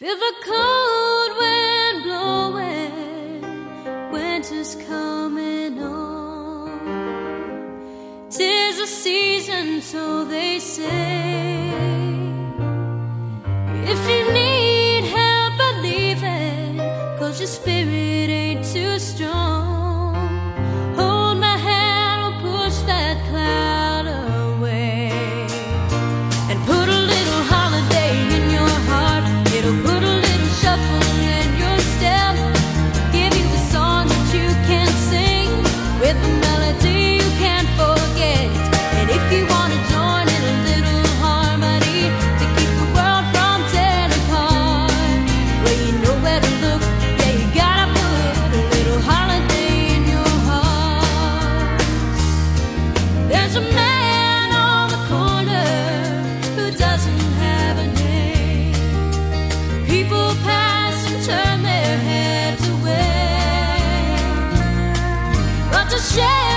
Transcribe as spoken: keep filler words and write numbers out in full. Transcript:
with a cold wind blowing, winter's coming on. 'Tis a season, so they say. If you need help believing, 'cause your spirit ain't too strong, hold my hand, we'll push that cloud away. And put a little holiday in your heart. It'll put a little shuffle in your step. Give you the song that you can sing with a melody you can't forget. And if you want to join in a little harmony to keep the world from tearing apart, well, you know where to look. Yeah, you gotta put a little holiday in your heart. There's a man on the corner who doesn't have a name. People pass and turn their heads away, but to share